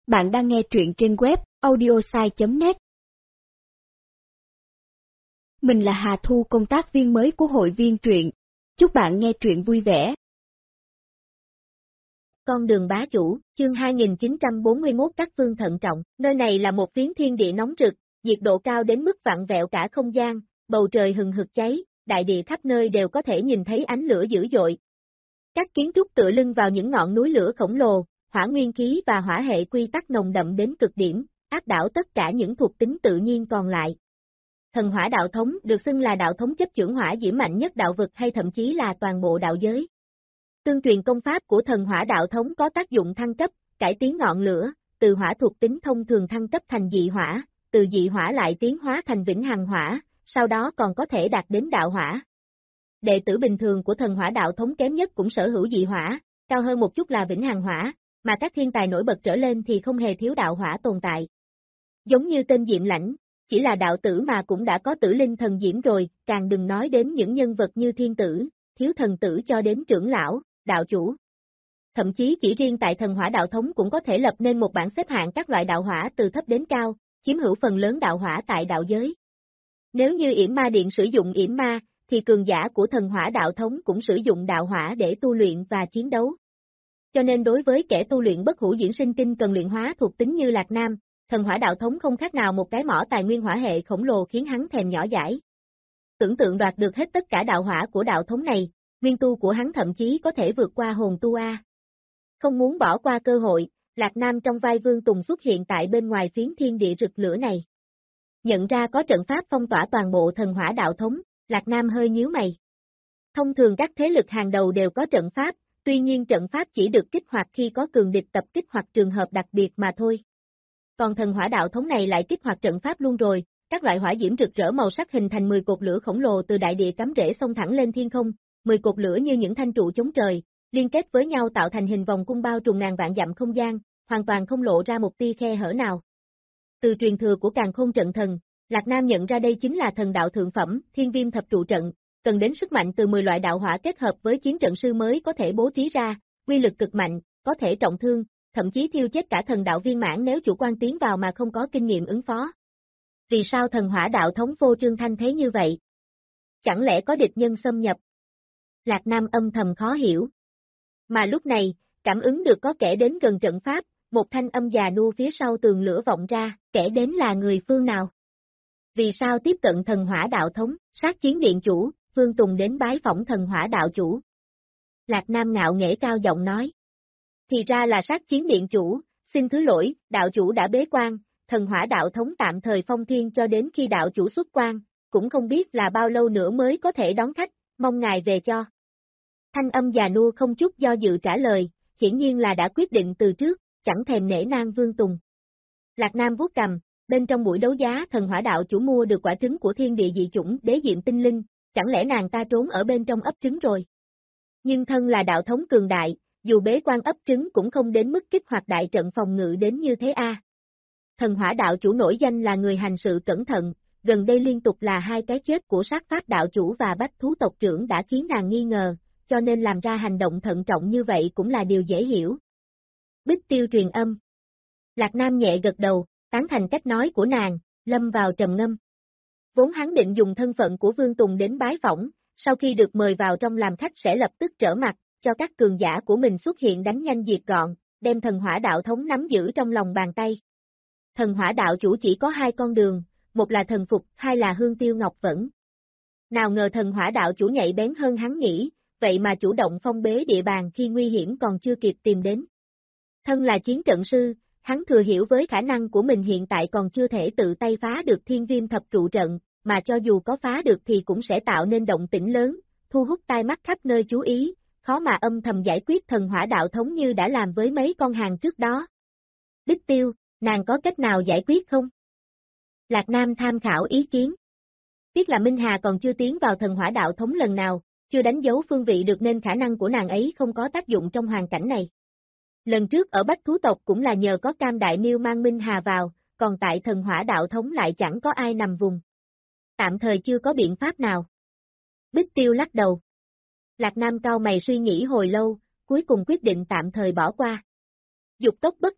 Bạn đang nghe truyện trên web audiosai.net. Mình là Hà Thu, công tác viên mới của hội viên truyện. Chúc bạn nghe truyện vui vẻ. Con đường bá chủ, chương 2941. Các phương thận trọng. Nơi này là một phiến thiên địa nóng rực, nhiệt độ cao đến mức vặn vẹo cả không gian, bầu trời hừng hực cháy, đại địa khắp nơi đều có thể nhìn thấy ánh lửa dữ dội. Các kiến trúc tựa lưng vào những ngọn núi lửa khổng lồ, hỏa nguyên khí và hỏa hệ quy tắc nồng đậm đến cực điểm, áp đảo tất cả những thuộc tính tự nhiên còn lại. Thần hỏa đạo thống được xưng là đạo thống chấp chưởng hỏa diễm mạnh nhất đạo vực hay thậm chí là toàn bộ đạo giới. Tương truyền công pháp của thần hỏa đạo thống có tác dụng thăng cấp, cải tiến ngọn lửa, từ hỏa thuộc tính thông thường thăng cấp thành dị hỏa, từ dị hỏa lại tiến hóa thành vĩnh hằng hỏa, sau đó còn có thể đạt đến đạo hỏa. Đệ tử bình thường của thần hỏa đạo thống kém nhất cũng sở hữu dị hỏa, cao hơn một chút là vĩnh hằng hỏa, mà các thiên tài nổi bật trở lên thì không hề thiếu đạo hỏa tồn tại. Giống như tên Diệm Lãnh, chỉ là đạo tử mà cũng đã có tử linh thần diễm rồi, càng đừng nói đến những nhân vật như thiên tử, thiếu thần tử cho đến trưởng lão, đạo chủ. Thậm chí chỉ riêng tại thần hỏa đạo thống cũng có thể lập nên một bảng xếp hạng các loại đạo hỏa từ thấp đến cao, chiếm hữu phần lớn đạo hỏa tại đạo giới. Nếu như Yểm Ma Điện sử dụng yểm ma, thì cường giả của thần hỏa đạo thống cũng sử dụng đạo hỏa để tu luyện và chiến đấu. Cho nên đối với kẻ tu luyện bất hủ diễn sinh kinh cần luyện hóa thuộc tính như Lạc Nam, thần hỏa đạo thống không khác nào một cái mỏ tài nguyên hỏa hệ khổng lồ khiến hắn thèm nhỏ dãi. Tưởng tượng đoạt được hết tất cả đạo hỏa của đạo thống này, nguyên tu của hắn thậm chí có thể vượt qua hồn tu A. Không muốn bỏ qua cơ hội, Lạc Nam trong vai Vương Tùng xuất hiện tại bên ngoài phiến thiên địa rực lửa này. Nhận ra có trận pháp phong tỏa toàn bộ thần hỏa đạo thống, Lạc Nam hơi nhíu mày. Thông thường các thế lực hàng đầu đều có trận pháp, tuy nhiên trận pháp chỉ được kích hoạt khi có cường địch tập kích hoặc trường hợp đặc biệt mà thôi. Còn thần hỏa đạo thống này lại kích hoạt trận pháp luôn rồi, các loại hỏa diễm rực rỡ màu sắc hình thành 10 cột lửa khổng lồ từ đại địa cắm rễ xông thẳng lên thiên không, 10 cột lửa như những thanh trụ chống trời, liên kết với nhau tạo thành hình vòng cung bao trùm ngàn vạn dặm không gian, hoàn toàn không lộ ra một tia khe hở nào. Từ truyền thừa của Càn Khôn trận thần, Lạc Nam nhận ra đây chính là thần đạo thượng phẩm, Thiên Viêm thập trụ trận, cần đến sức mạnh từ 10 loại đạo hỏa kết hợp với chiến trận sư mới có thể bố trí ra, quy lực cực mạnh, có thể trọng thương, thậm chí thiêu chết cả thần đạo viên mãn nếu chủ quan tiến vào mà không có kinh nghiệm ứng phó. Vì sao thần hỏa đạo thống vô trương thanh thế như vậy? Chẳng lẽ có địch nhân xâm nhập? Lạc Nam âm thầm khó hiểu. Mà lúc này, cảm ứng được có kẻ đến gần trận pháp, một thanh âm già nua phía sau tường lửa vọng ra, kẻ đến là người phương nào? Vì sao tiếp cận thần hỏa đạo thống, sát chiến điện chủ, Vương Tùng đến bái phỏng thần hỏa đạo chủ? Lạc Nam ngạo nghễ cao giọng nói. Thì ra là sát chiến điện chủ, xin thứ lỗi, đạo chủ đã bế quan, thần hỏa đạo thống tạm thời phong thiên cho đến khi đạo chủ xuất quan, cũng không biết là bao lâu nữa mới có thể đón khách, mong ngài về cho. Thanh âm già nua không chút do dự trả lời, hiển nhiên là đã quyết định từ trước, chẳng thèm nể nang Vương Tùng. Lạc Nam vuốt cầm, bên trong buổi đấu giá thần hỏa đạo chủ mua được quả trứng của thiên địa dị chủng đế diệm tinh linh, chẳng lẽ nàng ta trốn ở bên trong ấp trứng rồi? Nhưng thân là đạo thống cường đại, dù bế quan ấp trứng cũng không đến mức kích hoạt đại trận phòng ngự đến như thế a. Thần hỏa đạo chủ nổi danh là người hành sự cẩn thận, gần đây liên tục là hai cái chết của sát pháp đạo chủ và bách thú tộc trưởng đã khiến nàng nghi ngờ, cho nên làm ra hành động thận trọng như vậy cũng là điều dễ hiểu. Bích Tiêu truyền âm. Lạc Nam nhẹ gật đầu, tán thành cách nói của nàng, lâm vào trầm ngâm. Vốn hắn định dùng thân phận của Vương Tùng đến bái phỏng, sau khi được mời vào trong làm khách sẽ lập tức trở mặt, cho các cường giả của mình xuất hiện đánh nhanh diệt gọn, đem thần hỏa đạo thống nắm giữ trong lòng bàn tay. Thần hỏa đạo chủ chỉ có hai con đường, một là thần phục, hai là hương tiêu ngọc vẫn. Nào ngờ thần hỏa đạo chủ nhạy bén hơn hắn nghĩ, vậy mà chủ động phong bế địa bàn khi nguy hiểm còn chưa kịp tìm đến. Thân là chiến trận sư, hắn thừa hiểu với khả năng của mình hiện tại còn chưa thể tự tay phá được Thiên Viêm thập trụ trận, mà cho dù có phá được thì cũng sẽ tạo nên động tĩnh lớn, thu hút tai mắt khắp nơi chú ý, khó mà âm thầm giải quyết thần hỏa đạo thống như đã làm với mấy con hàng trước đó. Bích Tiêu, nàng có cách nào giải quyết không? Lạc Nam tham khảo ý kiến. Tiếc là Minh Hà còn chưa tiến vào thần hỏa đạo thống lần nào, chưa đánh dấu phương vị được nên khả năng của nàng ấy không có tác dụng trong hoàn cảnh này. Lần trước ở Bách Thú Tộc cũng là nhờ có Cam Đại Miêu mang Minh Hà vào, còn tại thần hỏa đạo thống lại chẳng có ai nằm vùng. Tạm thời chưa có biện pháp nào. Bích Tiêu lắc đầu. Lạc Nam cau mày suy nghĩ hồi lâu, cuối cùng quyết định tạm thời bỏ qua. Dục tốc bất đạt,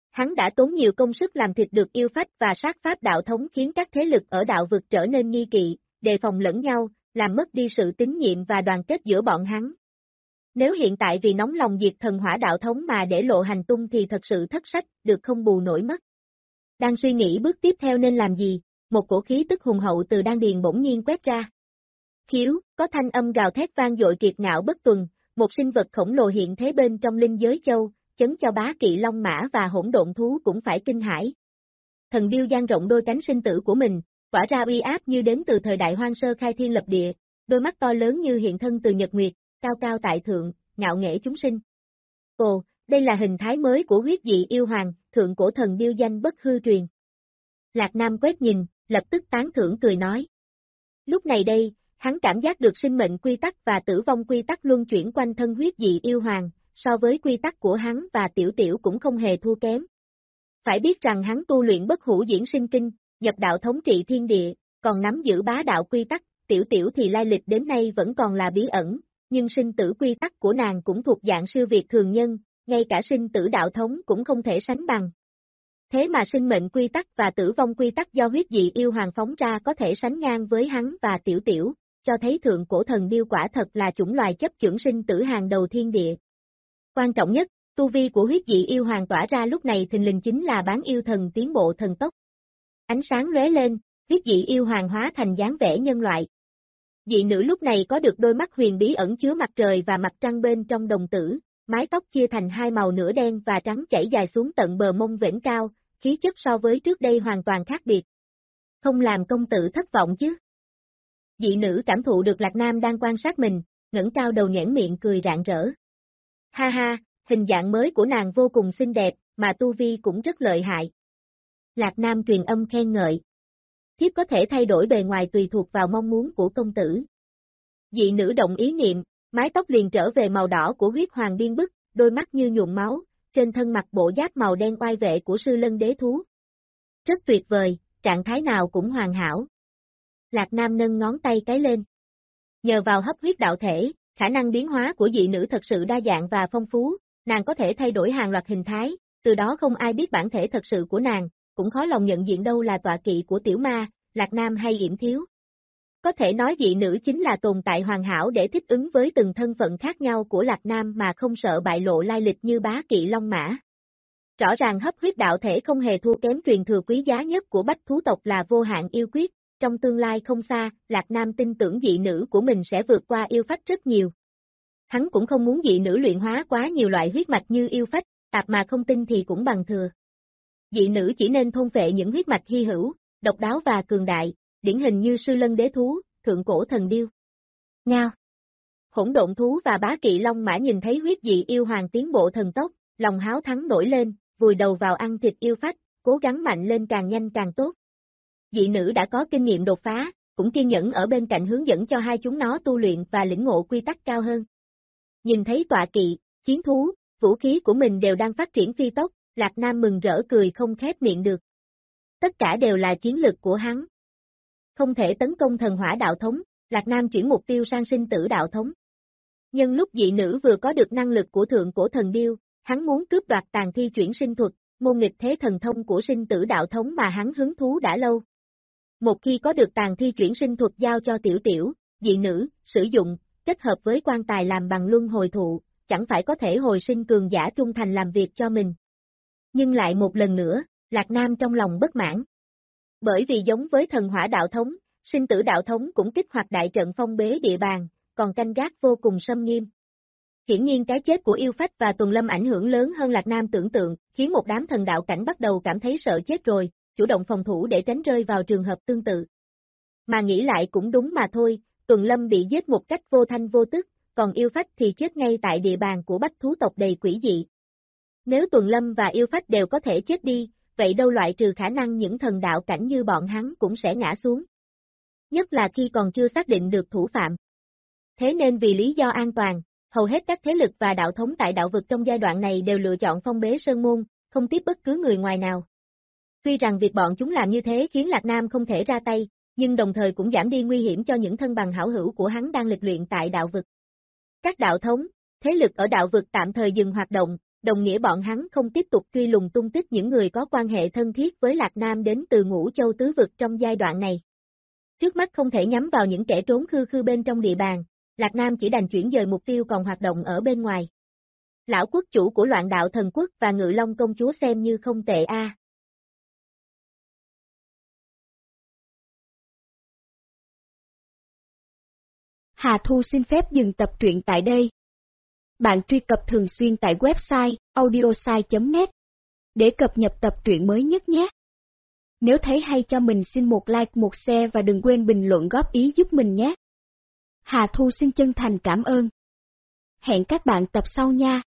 Hắn đã tốn nhiều công sức làm thịt được yêu phách và sát pháp đạo thống khiến các thế lực ở đạo vực trở nên nghi kỵ, đề phòng lẫn nhau, làm mất đi sự tín nhiệm và đoàn kết giữa bọn hắn. Nếu hiện tại vì nóng lòng diệt thần hỏa đạo thống mà để lộ hành tung thì thật sự thất sách, được không bù nổi mất. Đang suy nghĩ bước tiếp theo nên làm gì, một cổ khí tức hùng hậu từ đan điền bỗng nhiên quét ra. Khiếu, có thanh âm gào thét vang dội kiệt ngạo bất tuần, một sinh vật khổng lồ hiện thế bên trong linh giới châu, chấn cho bá kỵ long mã và hỗn độn thú cũng phải kinh hãi. Thần điêu dang rộng đôi cánh sinh tử của mình, tỏa ra uy áp như đến từ thời đại hoang sơ khai thiên lập địa, đôi mắt to lớn như hiện thân từ nhật nguyệt, cao cao tại thượng, ngạo nghễ chúng sinh. Ồ, đây là hình thái mới của huyết dị yêu hoàng, thượng cổ thần điêu danh bất hư truyền. Lạc Nam quét nhìn, lập tức tán thưởng cười nói. Lúc này đây, hắn cảm giác được sinh mệnh quy tắc và tử vong quy tắc luân chuyển quanh thân huyết dị yêu hoàng, so với quy tắc của hắn và tiểu tiểu cũng không hề thua kém. Phải biết rằng hắn tu luyện bất hủ diễn sinh kinh, nhập đạo thống trị thiên địa, còn nắm giữ bá đạo quy tắc, tiểu tiểu thì lai lịch đến nay vẫn còn là bí ẩn, nhưng sinh tử quy tắc của nàng cũng thuộc dạng siêu việt thường nhân, ngay cả sinh tử đạo thống cũng không thể sánh bằng. Thế mà sinh mệnh quy tắc và tử vong quy tắc do huyết dị yêu hoàng phóng ra có thể sánh ngang với hắn và tiểu tiểu, cho thấy thượng cổ thần điêu quả thật là chủng loài chấp chưởng sinh tử hàng đầu thiên địa. Quan trọng nhất, tu vi của huyết dị yêu hoàng tỏa ra lúc này thình lình chính là bán yêu thần tiến bộ thần tốc. Ánh sáng lóe lên, huyết dị yêu hoàng hóa thành dáng vẻ nhân loại. Dị nữ lúc này có được đôi mắt huyền bí ẩn chứa mặt trời và mặt trăng bên trong đồng tử, mái tóc chia thành hai màu nửa đen và trắng chảy dài xuống tận bờ mông vểnh cao, khí chất so với trước đây hoàn toàn khác biệt. Không làm công tử thất vọng chứ? Dị nữ cảm thụ được Lạc Nam đang quan sát mình, ngẩng cao đầu nhoẻn miệng cười rạng rỡ. Ha ha, hình dạng mới của nàng vô cùng xinh đẹp, mà tu vi cũng rất lợi hại. Lạc Nam truyền âm khen ngợi. Thiếp có thể thay đổi bề ngoài tùy thuộc vào mong muốn của công tử. Dị nữ động ý niệm, mái tóc liền trở về màu đỏ của huyết hoàng điên bức, đôi mắt như nhuộm máu, trên thân mặc bộ giáp màu đen oai vệ của sư lân đế thú. Rất tuyệt vời, trạng thái nào cũng hoàn hảo. Lạc Nam nâng ngón tay cái lên. Nhờ vào hấp huyết đạo thể, khả năng biến hóa của dị nữ thật sự đa dạng và phong phú, nàng có thể thay đổi hàng loạt hình thái, từ đó không ai biết bản thể thật sự của nàng, cũng khó lòng nhận diện đâu là tọa kỵ của tiểu ma, Lạc Nam hay Yểm Thiếu. Có thể nói dị nữ chính là tồn tại hoàn hảo để thích ứng với từng thân phận khác nhau của Lạc Nam mà không sợ bại lộ lai lịch như bá kỵ long mã. Rõ ràng hấp huyết đạo thể không hề thua kém truyền thừa quý giá nhất của bách thú tộc là vô hạn yêu quyết, trong tương lai không xa, Lạc Nam tin tưởng dị nữ của mình sẽ vượt qua yêu phách rất nhiều. Hắn cũng không muốn dị nữ luyện hóa quá nhiều loại huyết mạch như yêu phách, tạp mà không tin thì cũng bằng thừa. Dị nữ chỉ nên thôn phệ những huyết mạch hy hữu, độc đáo và cường đại, điển hình như sư lân đế thú, thượng cổ thần điêu. Ngao. Hỗn độn thú và bá kỵ long mã nhìn thấy huyết dị yêu hoàng tiến bộ thần tốc, lòng háo thắng nổi lên, vùi đầu vào ăn thịt yêu phách, cố gắng mạnh lên càng nhanh càng tốt. Dị nữ đã có kinh nghiệm đột phá, cũng kiên nhẫn ở bên cạnh hướng dẫn cho hai chúng nó tu luyện và lĩnh ngộ quy tắc cao hơn. Nhìn thấy tọa kỵ, chiến thú, vũ khí của mình đều đang phát triển phi tốc, Lạc Nam mừng rỡ cười không khép miệng được. Tất cả đều là chiến lực của hắn. Không thể tấn công thần hỏa đạo thống, Lạc Nam chuyển mục tiêu sang sinh tử đạo thống. Nhân lúc dị nữ vừa có được năng lực của thượng cổ thần điêu, hắn muốn cướp đoạt tàn thi chuyển sinh thuật, môn nghịch thế thần thông của sinh tử đạo thống mà hắn hứng thú đã lâu. Một khi có được tàn thi chuyển sinh thuật giao cho tiểu tiểu, dị nữ, sử dụng, kết hợp với quan tài làm bằng luân hồi thụ, chẳng phải có thể hồi sinh cường giả trung thành làm việc cho mình. Nhưng lại một lần nữa, Lạc Nam trong lòng bất mãn. Bởi vì giống với thần hỏa đạo thống, sinh tử đạo thống cũng kích hoạt đại trận phong bế địa bàn, còn canh gác vô cùng xâm nghiêm. Hiển nhiên cái chết của yêu phách và Tuần Lâm ảnh hưởng lớn hơn Lạc Nam tưởng tượng, khiến một đám thần đạo cảnh bắt đầu cảm thấy sợ chết rồi, chủ động phòng thủ để tránh rơi vào trường hợp tương tự. Mà nghĩ lại cũng đúng mà thôi, Tuần Lâm bị giết một cách vô thanh vô tức, còn yêu phách thì chết ngay tại địa bàn của bách thú tộc đầy quỷ dị. Nếu Tuần Lâm và yêu phách đều có thể chết đi, vậy đâu loại trừ khả năng những thần đạo cảnh như bọn hắn cũng sẽ ngã xuống. Nhất là khi còn chưa xác định được thủ phạm. Thế nên vì lý do an toàn, hầu hết các thế lực và đạo thống tại đạo vực trong giai đoạn này đều lựa chọn phong bế sơn môn, không tiếp bất cứ người ngoài nào. Tuy rằng việc bọn chúng làm như thế khiến Lạc Nam không thể ra tay, nhưng đồng thời cũng giảm đi nguy hiểm cho những thân bằng hảo hữu của hắn đang lịch luyện tại đạo vực. Các đạo thống, thế lực ở đạo vực tạm thời dừng hoạt động, đồng nghĩa bọn hắn không tiếp tục truy lùng tung tích những người có quan hệ thân thiết với Lạc Nam đến từ Ngũ Châu tứ vực trong giai đoạn này. Trước mắt không thể nhắm vào những kẻ trốn khư khư bên trong địa bàn, Lạc Nam chỉ đành chuyển dời mục tiêu còn hoạt động ở bên ngoài. Lão quốc chủ của Loạn Đạo Thần Quốc và Ngự Long công chúa xem như không tệ a. Hà Thu xin phép dừng tập truyện tại đây. Bạn truy cập thường xuyên tại website audiosai.net để cập nhật tập truyện mới nhất nhé. Nếu thấy hay cho mình xin một like, một share và đừng quên bình luận góp ý giúp mình nhé. Hà Thu xin chân thành cảm ơn. Hẹn các bạn tập sau nha.